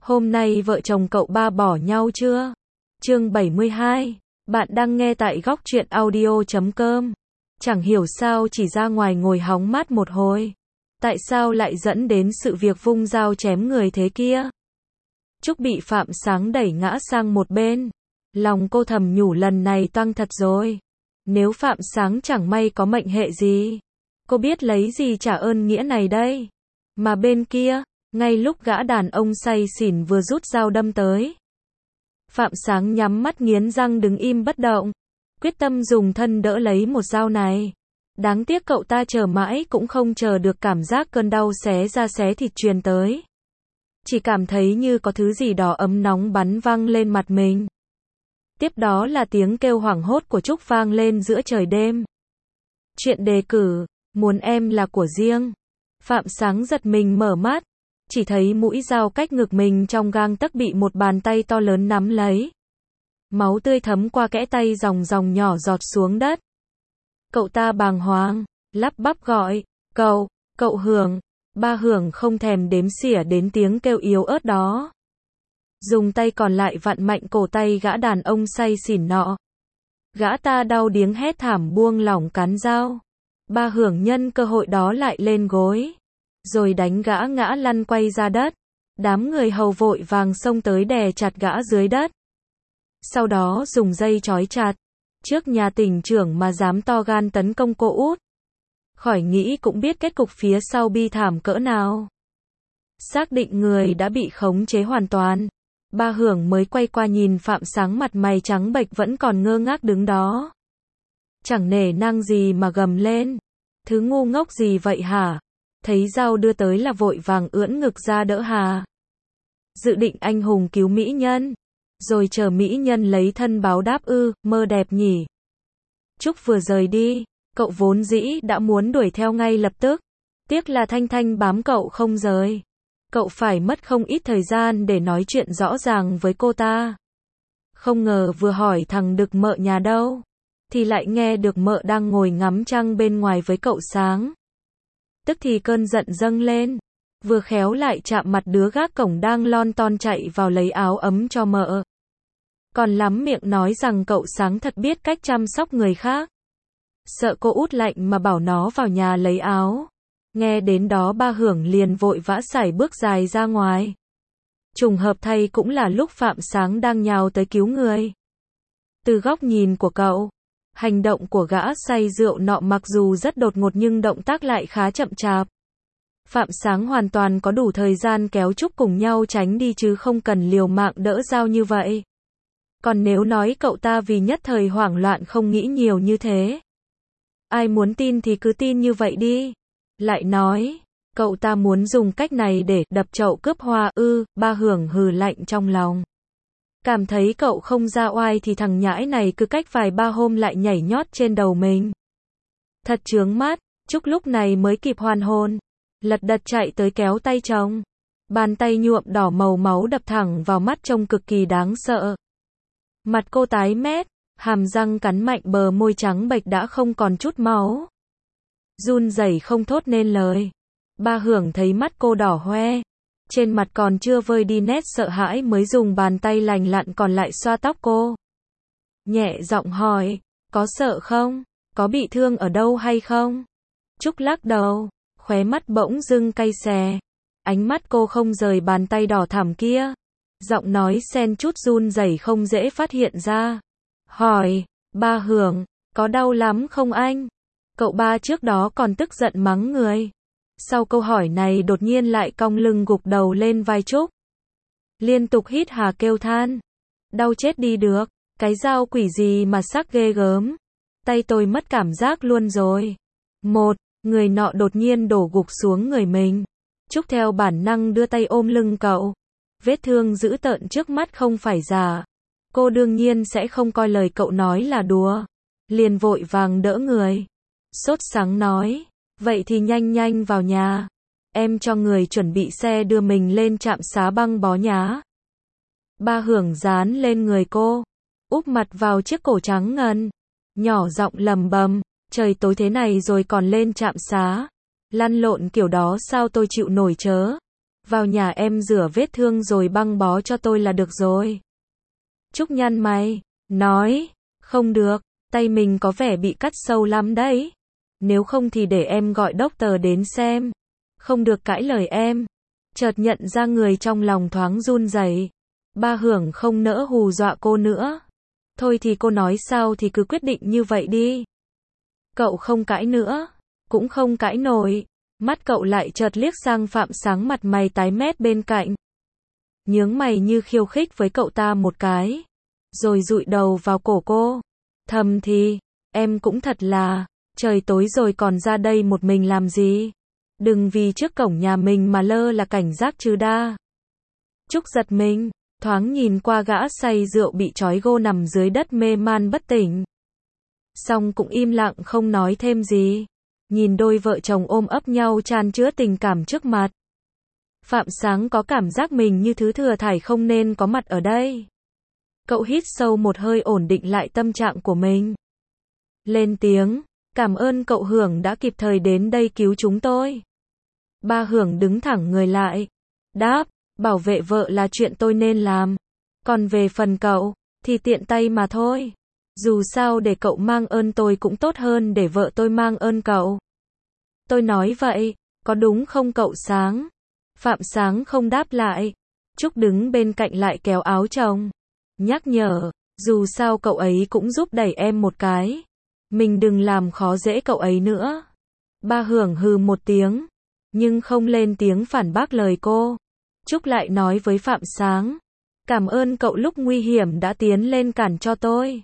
Hôm nay vợ chồng cậu ba bỏ nhau chưa? Chương 72. Bạn đang nghe tại góc truyện audio.com. Chẳng hiểu sao chỉ ra ngoài ngồi hóng mát một hồi. Tại sao lại dẫn đến sự việc vung dao chém người thế kia? Trúc bị Phạm Sáng đẩy ngã sang một bên. Lòng cô thầm nhủ lần này toang thật rồi. Nếu Phạm Sáng chẳng may có mệnh hệ gì, cô biết lấy gì trả ơn nghĩa này đây? Mà bên kia, ngay lúc gã đàn ông say xỉn vừa rút dao đâm tới, Phạm Sáng nhắm mắt nghiến răng đứng im bất động, quyết tâm dùng thân đỡ lấy một dao này. Đáng tiếc cậu ta chờ mãi cũng không chờ được cảm giác cơn đau xé da xé thịt truyền tới. Chỉ cảm thấy như có thứ gì đó ấm nóng bắn văng lên mặt mình. Tiếp đó là tiếng kêu hoảng hốt của Trúc vang lên giữa trời đêm. Chuyện đề cử, muốn em là của riêng. Phạm Sáng giật mình mở mắt, chỉ thấy mũi dao cách ngực mình trong gang tấc bị một bàn tay to lớn nắm lấy. Máu tươi thấm qua kẽ tay dòng dòng nhỏ giọt xuống đất. Cậu ta bàng hoàng, lắp bắp gọi, cậu Hưởng. Ba Hưởng không thèm đếm xỉa đến tiếng kêu yếu ớt đó. Dùng tay còn lại vặn mạnh cổ tay gã đàn ông say xỉn nọ. Gã ta đau điếng hét thảm buông lỏng cán dao. Ba Hưởng nhân cơ hội đó lại lên gối, rồi đánh gã ngã lăn quay ra đất. Đám người hầu vội vàng xông tới đè chặt gã dưới đất. Sau đó dùng dây trói chặt. Trước nhà tỉnh trưởng mà dám to gan tấn công cô út. Khỏi nghĩ cũng biết kết cục phía sau bi thảm cỡ nào. Xác định người đã bị khống chế hoàn toàn. Ba Hưởng mới quay qua nhìn Phạm Sáng mặt mày trắng bệch vẫn còn ngơ ngác đứng đó. Chẳng nể nang gì mà gầm lên. Thứ ngu ngốc gì vậy hả? Thấy dao đưa tới là vội vàng ưỡn ngực ra đỡ hà. Dự định anh hùng cứu mỹ nhân. Rồi chờ mỹ nhân lấy thân báo đáp mơ đẹp nhỉ. Trúc vừa rời đi, cậu vốn dĩ đã muốn đuổi theo ngay lập tức. Tiếc là Thanh Thanh bám cậu không rời. Cậu phải mất không ít thời gian để nói chuyện rõ ràng với cô ta. Không ngờ vừa hỏi thằng Đực mợ nhà đâu, thì lại nghe được mợ đang ngồi ngắm trăng bên ngoài với cậu Sáng. Tức thì cơn giận dâng lên, vừa khéo lại chạm mặt đứa gác cổng đang lon ton chạy vào lấy áo ấm cho mợ. Còn lắm miệng nói rằng cậu Sáng thật biết cách chăm sóc người khác. Sợ cô út lạnh mà bảo nó vào nhà lấy áo. Nghe đến đó Ba Hưởng liền vội vã sải bước dài ra ngoài. Trùng hợp thay cũng là lúc Phạm Sáng đang nhào tới cứu người. Từ góc nhìn của cậu, hành động của gã say rượu nọ mặc dù rất đột ngột nhưng động tác lại khá chậm chạp. Phạm Sáng hoàn toàn có đủ thời gian kéo Trúc cùng nhau tránh đi chứ không cần liều mạng đỡ dao như vậy. Còn nếu nói cậu ta vì nhất thời hoảng loạn không nghĩ nhiều như thế, ai muốn tin thì cứ tin như vậy đi. Lại nói, cậu ta muốn dùng cách này để đập chậu cướp hoa Ba Hưởng hừ lạnh trong lòng. Cảm thấy cậu không ra oai thì thằng nhãi này cứ cách vài ba hôm lại nhảy nhót trên đầu mình. Thật chướng mắt. Trúc lúc này mới kịp hoàn hồn, lật đật chạy tới kéo tay chồng. Bàn tay nhuộm đỏ màu máu đập thẳng vào mắt trông cực kỳ đáng sợ. Mặt cô tái mét, hàm răng cắn mạnh bờ môi trắng bệch đã không còn chút máu. Run rẩy không thốt nên lời. Ba Hưởng thấy mắt cô đỏ hoe, trên mặt còn chưa vơi đi nét sợ hãi mới dùng bàn tay lành lặn còn lại xoa tóc cô. Nhẹ giọng hỏi, có sợ không? Có bị thương ở đâu hay không? Trúc lắc đầu, khóe mắt bỗng dưng cay xè. Ánh mắt cô không rời bàn tay đỏ thẳm kia. Giọng nói xen chút run rẩy không dễ phát hiện ra. Hỏi, Ba Hưởng, có đau lắm không anh? Cậu ba trước đó còn tức giận mắng người. Sau câu hỏi này đột nhiên lại cong lưng gục đầu lên vai Trúc. Liên tục hít hà kêu than. Đau chết đi được, cái dao quỷ gì mà sắc ghê gớm. Tay tôi mất cảm giác luôn rồi. Người nọ đột nhiên đổ gục xuống người mình. Trúc theo bản năng đưa tay ôm lưng cậu. Vết thương dữ tợn trước mắt không phải giả. Cô đương nhiên sẽ không coi lời cậu nói là đùa. Liền vội vàng đỡ người. Sốt sắng nói, vậy thì nhanh vào nhà. Em cho người chuẩn bị xe đưa mình lên trạm xá băng bó nhá. Ba Hưởng dán lên người cô, úp mặt vào chiếc cổ trắng ngần, nhỏ giọng lầm bầm, trời tối thế này rồi còn lên trạm xá. Lăn lộn kiểu đó sao tôi chịu nổi chớ. Vào nhà em rửa vết thương rồi băng bó cho tôi là được rồi. Trúc nhăn mày, nói, không được, tay mình có vẻ bị cắt sâu lắm đấy. Nếu không thì để em gọi doctor đến xem. Không được cãi lời em. Chợt nhận ra người trong lòng thoáng run rẩy. Ba Hưởng không nỡ hù dọa cô nữa. Thôi thì cô nói sao thì cứ quyết định như vậy đi. Cậu không cãi nữa, cũng không cãi nổi. Mắt cậu lại chợt liếc sang Phạm Sáng mặt mày tái mét bên cạnh. Nhướng mày như khiêu khích với cậu ta một cái. Rồi dụi đầu vào cổ cô. Thầm thì, em cũng thật là, trời tối rồi còn ra đây một mình làm gì? Đừng vì trước cổng nhà mình mà lơ là cảnh giác chứ đa. Trúc giật mình, thoáng nhìn qua gã say rượu bị trói gô nằm dưới đất mê man bất tỉnh. Xong cũng im lặng không nói thêm gì. Nhìn đôi vợ chồng ôm ấp nhau chan chứa tình cảm trước mặt. Phạm Sáng có cảm giác mình như thứ thừa thải không nên có mặt ở đây. Cậu hít sâu một hơi ổn định lại tâm trạng của mình. Lên tiếng, cảm ơn cậu Hưởng đã kịp thời đến đây cứu chúng tôi. Ba Hưởng đứng thẳng người lại. Đáp, bảo vệ vợ là chuyện tôi nên làm. Còn về phần cậu, thì tiện tay mà thôi. Dù sao để cậu mang ơn tôi cũng tốt hơn để vợ tôi mang ơn cậu. Tôi nói vậy, có đúng không cậu Sáng? Phạm Sáng không đáp lại. Trúc đứng bên cạnh lại kéo áo chồng. Nhắc nhở, dù sao cậu ấy cũng giúp đẩy em một cái. Mình đừng làm khó dễ cậu ấy nữa. Ba Hưởng hừ một tiếng, nhưng không lên tiếng phản bác lời cô. Trúc lại nói với Phạm Sáng. Cảm ơn cậu lúc nguy hiểm đã tiến lên cản cho tôi.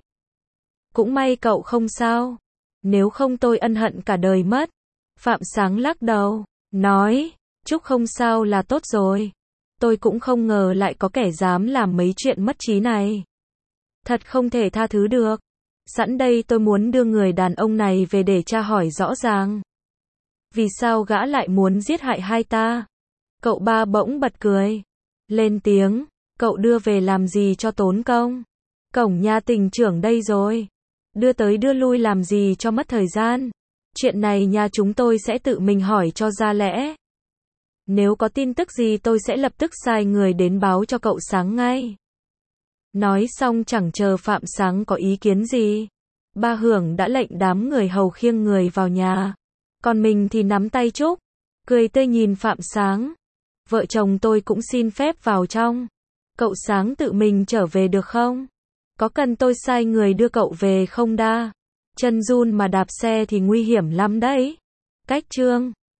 Cũng may cậu không sao. Nếu không tôi ân hận cả đời mất. Phạm Sáng lắc đầu, nói, Trúc không sao là tốt rồi. Tôi cũng không ngờ lại có kẻ dám làm mấy chuyện mất trí này. Thật không thể tha thứ được. Sẵn đây tôi muốn đưa người đàn ông này về để tra hỏi rõ ràng. Vì sao gã lại muốn giết hại hai ta? Cậu Ba bỗng bật cười. Lên tiếng, cậu đưa về làm gì cho tốn công? Cổng nhà tỉnh trưởng đây rồi. Đưa tới đưa lui làm gì cho mất thời gian? Chuyện này nhà chúng tôi sẽ tự mình hỏi cho ra lẽ. Nếu có tin tức gì tôi sẽ lập tức sai người đến báo cho cậu Sáng ngay. Nói xong chẳng chờ Phạm Sáng có ý kiến gì. Ba Hưởng đã lệnh đám người hầu khiêng người vào nhà. Còn mình thì nắm tay Trúc, cười tươi nhìn Phạm Sáng. Vợ chồng tôi cũng xin phép vào trong. Cậu Sáng tự mình trở về được không? Có cần tôi sai người đưa cậu về không đa? Chân run mà đạp xe thì nguy hiểm lắm đấy. Cách chương